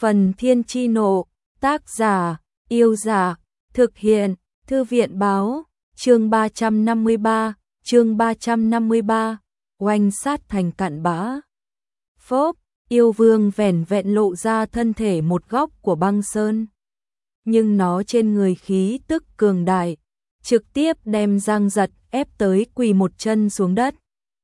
Phần Thiên Chi Nộ, tác giả, Yêu Giả, thực hiện, Thư viện báo, chương 353, oanh sát thành cặn bã. Phốp, yêu vương vẻn vẹn lộ ra thân thể một góc của băng sơn. Nhưng nó trên người khí tức cường đại, trực tiếp đem Giang Giật ép tới quỳ một chân xuống đất.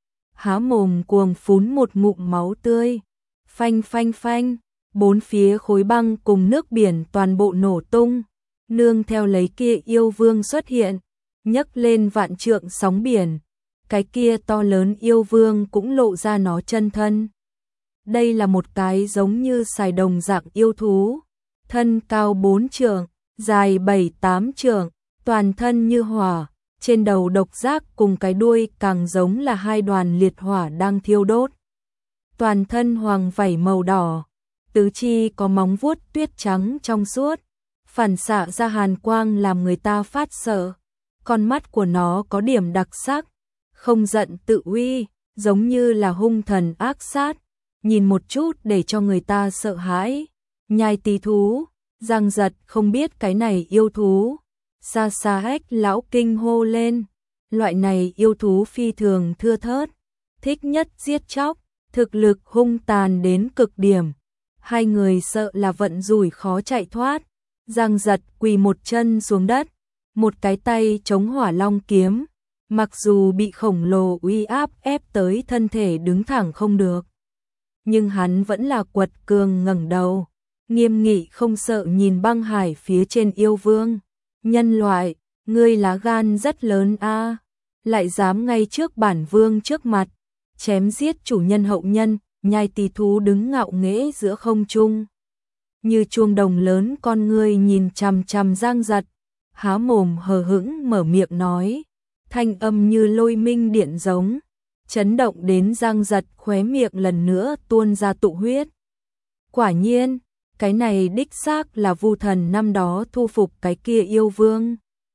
Há mồm cuồng phún một ngụm máu tươi, phanh phanh phanh, bốn phía khối băng cùng nước biển toàn bộ nổ tung, nương theo lấy kia yêu vương xuất hiện, nhấc lên vạn trượng sóng biển. Cái kia to lớn yêu vương cũng lộ ra nó chân thân. Đây là một cái giống như sài đồng dạng yêu thú, thân cao 4 trượng, dài 7-8 trượng, toàn thân như hỏa, trên đầu độc giác cùng cái đuôi càng giống là hai đoàn liệt hỏa đang thiêu đốt. Toàn thân hoàng vảy màu đỏ, tứ chi có móng vuốt tuyết trắng trong suốt, phản xạ ra hàn quang làm người ta phát sợ. Con mắt của nó có điểm đặc sắc, không giận tự uy, giống như là hung thần ác sát, nhìn một chút để cho người ta sợ hãi. Nhai tí thú, Giang Giật không biết cái này yêu thú. Xa xa Hách lão kinh hô lên, loại này yêu thú phi thường thưa thớt, thích nhất giết chóc, thực lực hung tàn đến cực điểm. Hai người sợ là vận rủi khó chạy thoát. Giang Giật quỳ một chân xuống đất, một cái tay chống hỏa long kiếm, mặc dù bị khổng lồ uy áp ép tới thân thể đứng thẳng không được, nhưng hắn vẫn là quật cường ngẩng đầu, nghiêm nghị không sợ nhìn băng hải phía trên yêu vương. Nhân loại, ngươi lá gan rất lớn a, lại dám ngay trước bản vương trước mặt chém giết chủ nhân hậu nhân. Nhai tỳ thú đứng ngạo nghễ giữa không trung, như chuông đồng lớn con ngươi nhìn chằm chằm Giang Giật, há mồm hờ hững mở miệng nói, thanh âm như lôi minh điện giống, chấn động đến Giang Giật khóe miệng lần nữa tuôn ra tụ huyết. Quả nhiên, cái này đích xác là Vu Thần năm đó thu phục cái kia yêu vương.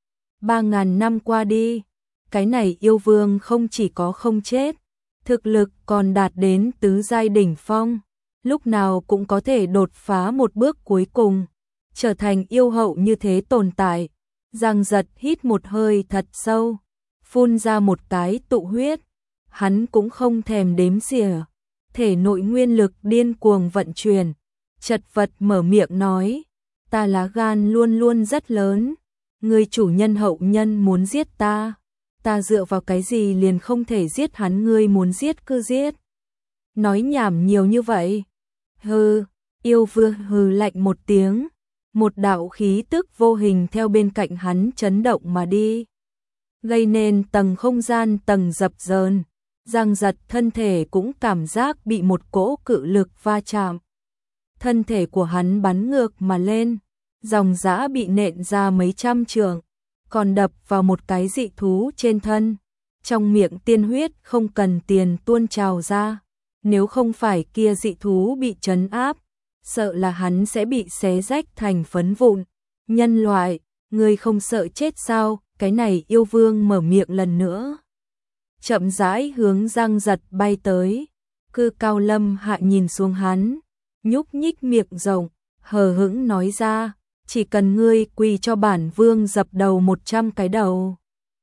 3000 năm qua đi, cái này yêu vương không chỉ có không chết, thực lực còn đạt đến tứ giai đỉnh phong, lúc nào cũng có thể đột phá một bước cuối cùng, trở thành yêu hậu như thế tồn tại. Giang Giật hít một hơi thật sâu, phun ra một cái tụ huyết, hắn cũng không thèm đếm xỉa, thể nội nguyên lực điên cuồng vận chuyển, chật vật mở miệng nói, ta lá gan luôn luôn rất lớn, người chủ nhân hậu nhân muốn giết ta dựa vào cái gì liền không thể giết hắn, ngươi muốn giết cứ giết. Nói nhảm nhiều như vậy. Hừ, yêu vương hừ lạnh một tiếng, một đạo khí tức vô hình theo bên cạnh hắn chấn động mà đi, gây nên tầng không gian tầng dập dờn. Giang Giật thân thể cũng cảm giác bị một cỗ cự lực va chạm. Thân thể của hắn bắn ngược mà lên, dòng dã bị nện ra mấy trăm trượng, còn đập vào một cái dị thú trên thân. Trong miệng tiên huyết không cần tiền tuôn trào ra, nếu không phải kia dị thú bị trấn áp, sợ là hắn sẽ bị xé rách thành phấn vụn. Nhân loại, ngươi không sợ chết sao? Cái này yêu vương mở miệng lần nữa, chậm rãi hướng Giang Giật bay tới. Cư Cao Lâm hạ nhìn xuống hắn, nhúc nhích miệng rộng, hờ hững nói ra, chỉ cần ngươi quỳ cho bản vương dập đầu 100 cái đầu,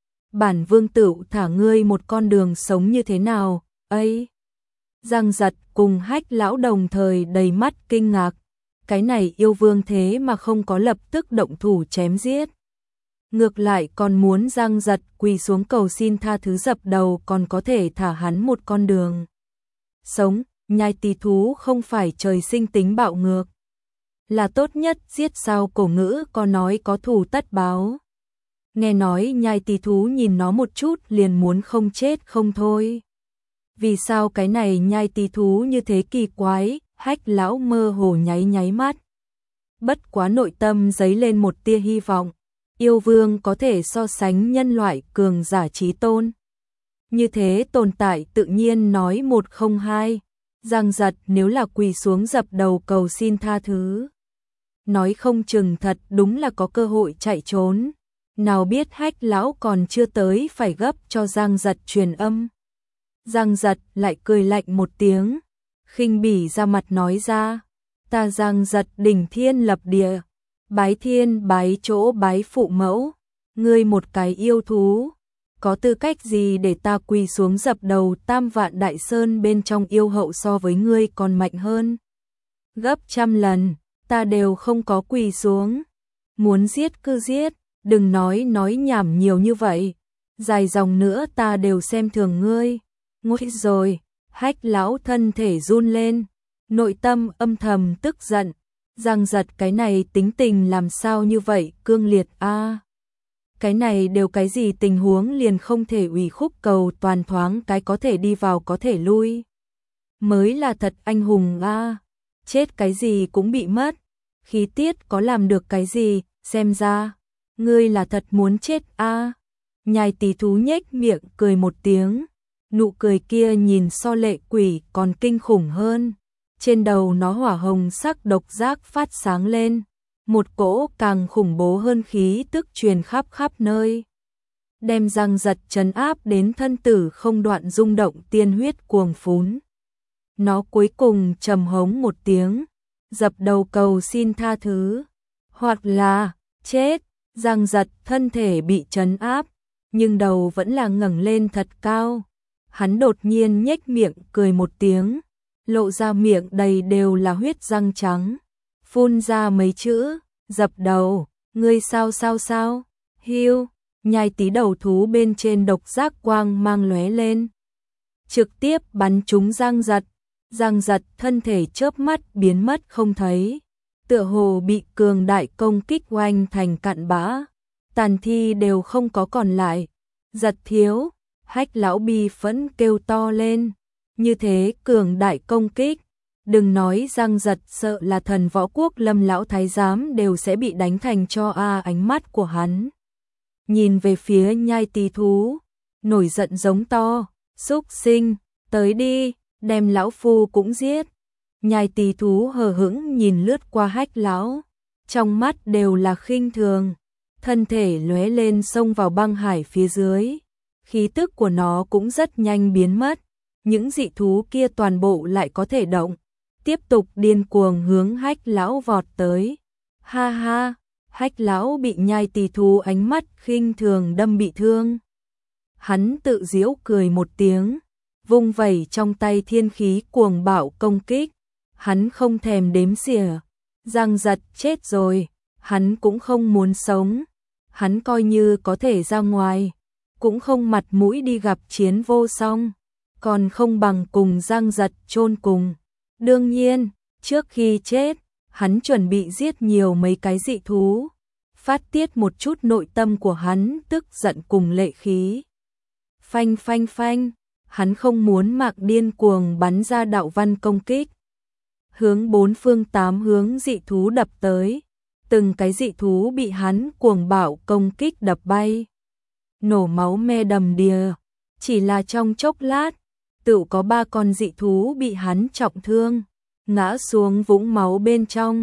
bản vương tự thả ngươi một con đường sống, như thế nào? Ấy! Giang Giật cùng Hách lão đồng thời đầy mắt kinh ngạc, cái này yêu vương thế mà không có lập tức động thủ chém giết, ngược lại còn muốn Giang Giật quỳ xuống cầu xin tha thứ dập đầu, còn có thể thả hắn một con đường sống. Nhai tỳ thú không phải trời sinh tính bạo ngược, là tốt nhất giết sao? Cổ ngữ có nói có thù tất báo. Nghe nói nhai tỳ thú nhìn nó một chút liền muốn không chết không thôi. Vì sao cái này nhai tỳ thú như thế kỳ quái? Hách lão mơ hồ nháy mắt, bất quá nội tâm dấy lên một tia hy vọng. Yêu vương có thể so sánh nhân loại cường giả chí tôn, như thế tồn tại tự nhiên nói một không hai. Giang Giật nếu là quỳ xuống dập đầu cầu xin tha thứ, nói không chừng thật đúng là có cơ hội chạy trốn. Nào biết Hách lão còn chưa tới phải gấp cho Giang Giật truyền âm. Giang Giật lại cười lạnh một tiếng, khinh bỉ ra mặt nói ra, Ta Giang Giật đỉnh thiên lập địa, bái thiên bái chỗ bái phụ mẫu, ngươi một cái yêu thú, có tư cách gì để ta quỳ xuống dập đầu tam vạn đại sơn bên trong yêu hậu so với ngươi còn mạnh hơn. Gấp trăm lần, ta đều không có quỳ xuống. Muốn giết cứ giết, đừng nói nhảm nhiều như vậy. Dài dòng nữa ta đều xem thường ngươi. Nguôi rồi, Hách lão thân thể run lên, nội tâm âm thầm tức giận. Giang Giật cái này tính tình làm sao như vậy cương liệt a. Cái này đều cái gì tình huống liền không thể ủy khúc cầu toàn thoáng cái có thể đi vào có thể lui. Mới là thật anh hùng a. Chết cái gì cũng bị mất. Khí tiết có làm được cái gì, xem ra. Ngươi là thật muốn chết a. Nhai Tỳ thú nhếch miệng cười một tiếng. Nụ cười kia nhìn so lệ quỷ còn kinh khủng hơn. Trên đầu nó hỏa hồng sắc độc giác phát sáng lên. Một cỗ càng khủng bố hơn khí tức truyền khắp nơi. Đem Giang Giật trấn áp đến thân tử không đoạn rung động tiên huyết cuồng phún. Nó cuối cùng trầm hống một tiếng, dập đầu cầu xin tha thứ. Hoặc là, chết, Giang Giật thân thể bị trấn áp, nhưng đầu vẫn là ngẩng lên thật cao. Hắn đột nhiên nhếch miệng cười một tiếng, lộ ra miệng đầy đều là huyết răng trắng. Phun ra mấy chữ, dập đầu, ngươi sao, hiu, Nhai Tý đầu thú bên trên độc giác quang mang lóe lên. Trực tiếp bắn trúng Giang Giật thân thể chớp mắt biến mất không thấy. Tựa hồ bị cường đại công kích oanh thành cặn bã. Tàn thi đều không có còn lại. Giật thiếu, Hách lão bi phẫn kêu to lên. Như thế cường đại công kích. Đừng nói Giang Giật sợ là thần võ quốc Lâm lão thái giám đều sẽ bị đánh thành cho ánh mắt của hắn. Nhìn về phía Nhai Tý thú, nổi giận giống to, xúc sinh, tới đi, đem lão phu cũng giết. Nhai Tý thú hờ hững nhìn lướt qua Hách lão, trong mắt đều là khinh thường, thân thể lóe lên xông vào băng hải phía dưới. Khí tức của nó cũng rất nhanh biến mất, những dị thú kia toàn bộ lại có thể động, tiếp tục điên cuồng hướng Hách lão vọt tới. Ha ha, Hách lão bị Nhai Tý thú ánh mắt khinh thường đâm bị thương. Hắn tự giễu cười một tiếng, vung vẩy trong tay thiên khí cuồng bạo công kích. Hắn không thèm đếm xỉa. Giang Giật chết rồi, hắn cũng không muốn sống. Hắn coi như có thể ra ngoài, cũng không mặt mũi đi gặp chiến vô song, còn không bằng cùng Giang Giật chôn cùng. Đương nhiên, trước khi chết, hắn chuẩn bị giết nhiều mấy cái dị thú, phát tiết một chút nội tâm của hắn tức giận cùng lệ khí. Phanh phanh phanh, hắn không muốn Mạc điên cuồng bắn ra đạo văn công kích. Hướng bốn phương tám hướng dị thú đập tới, từng cái dị thú bị hắn cuồng bạo công kích đập bay. Nổ máu me đầm đìa, chỉ là trong chốc lát, tựu có 3 con dị thú bị hắn trọng thương, ngã xuống vũng máu bên trong.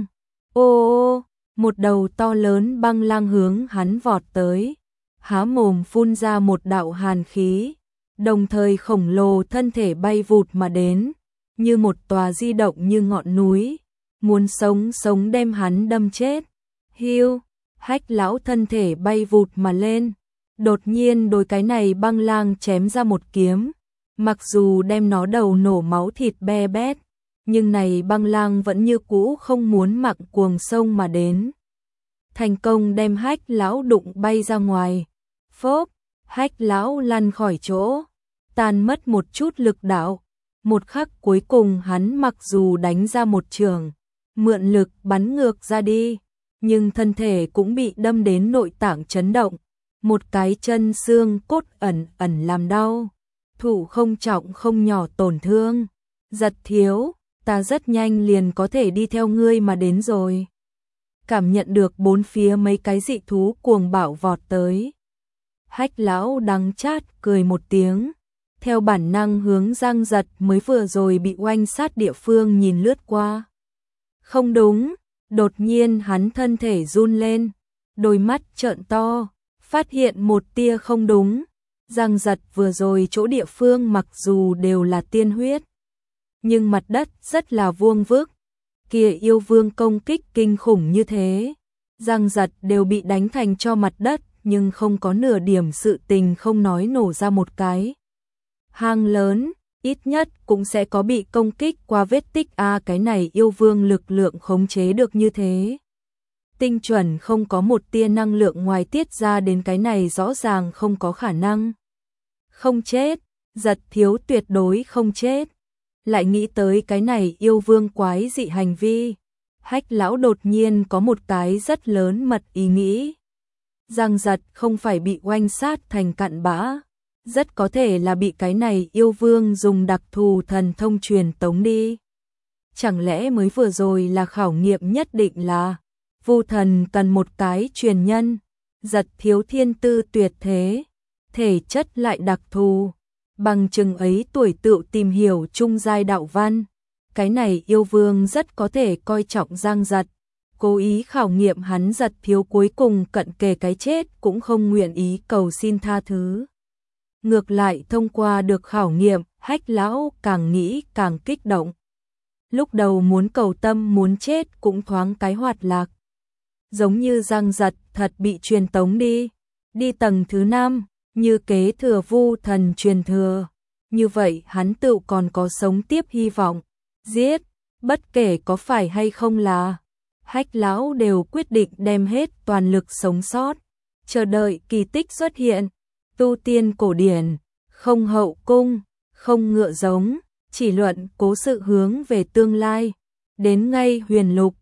Ô, một đầu to lớn băng lang hướng hắn vọt tới, há mồm phun ra một đạo hàn khí, đồng thời khổng lồ thân thể bay vụt mà đến, như một tòa di động như ngọn núi, muốn sống đem hắn đâm chết. Hiu, Hách lão thân thể bay vụt mà lên, đột nhiên đối cái này băng lang chém ra một kiếm, mặc dù đem nó đầu nổ máu thịt be bét, nhưng này băng lang vẫn như cũ không muốn mặc cuồng sông mà đến. Thành công đem Hách lão đụng bay ra ngoài. Phốp, Hách lão lăn khỏi chỗ, tan mất một chút lực đạo. Một khắc cuối cùng hắn mặc dù đánh ra một trường, mượn lực bắn ngược ra đi, nhưng thân thể cũng bị đâm đến nội tạng chấn động. Một cái chân xương cốt ẩn làm đau, thủ không trọng không nhỏ tổn thương. Giật thiếu, ta rất nhanh liền có thể đi theo ngươi mà đến rồi. Cảm nhận được bốn phía mấy cái dị thú cuồng bạo vọt tới. Hách lão đắng chát cười một tiếng, theo bản năng hướng Giang Giật mới vừa rồi bị oanh sát địa phương nhìn lướt qua. Không đúng, đột nhiên hắn thân thể run lên, đôi mắt trợn to, phát hiện một tia không đúng. Giang Giật vừa rồi chỗ địa phương mặc dù đều là tiên huyết, nhưng mặt đất rất là vuông vức, kia yêu vương công kích kinh khủng như thế, Giang Giật đều bị đánh thành cho mặt đất, nhưng không có nửa điểm sự tình không nói nổ ra một cái hang lớn, ít nhất cũng sẽ có bị công kích qua vết tích cái này yêu vương lực lượng khống chế được như thế. Tinh chuẩn không có một tia năng lượng ngoài tiết ra đến, cái này rõ ràng không có khả năng. Không chết, Giật thiếu tuyệt đối không chết. Lại nghĩ tới cái này yêu vương quái dị hành vi, Hách lão đột nhiên có một cái rất lớn mật ý nghĩ. Giang Giật không phải bị oanh sát thành cặn bã, rất có thể là bị cái này yêu vương dùng đặc thù thần thông truyền tống đi. Chẳng lẽ mới vừa rồi là khảo nghiệm nhất định là Vu thần cần một cái truyền nhân, Giật thiếu thiên tư tuyệt thế, thể chất lại đặc thù, bằng chừng ấy tuổi tựu tìm hiểu trung giai đạo văn. Cái này yêu vương rất có thể coi trọng Giang Giật, cố ý khảo nghiệm hắn. Giật thiếu cuối cùng cận kề cái chết cũng không nguyện ý cầu xin tha thứ. Ngược lại thông qua được khảo nghiệm, Hách lão càng nghĩ càng kích động. Lúc đầu muốn cầu tâm muốn chết cũng thoáng cái hoạt lạc. Giống như Giang Giật thật bị truyền tống đi tầng thứ 5, như kế thừa Vu thần truyền thừa. Như vậy hắn tự còn có sống tiếp hy vọng. Giết, bất kể có phải hay không là Hách lão đều quyết định đem hết toàn lực sống sót, chờ đợi kỳ tích xuất hiện. Tu tiên cổ điển, không hậu cung, không ngựa giống, chỉ luận cố sự hướng về tương lai. Đến ngay huyền lục,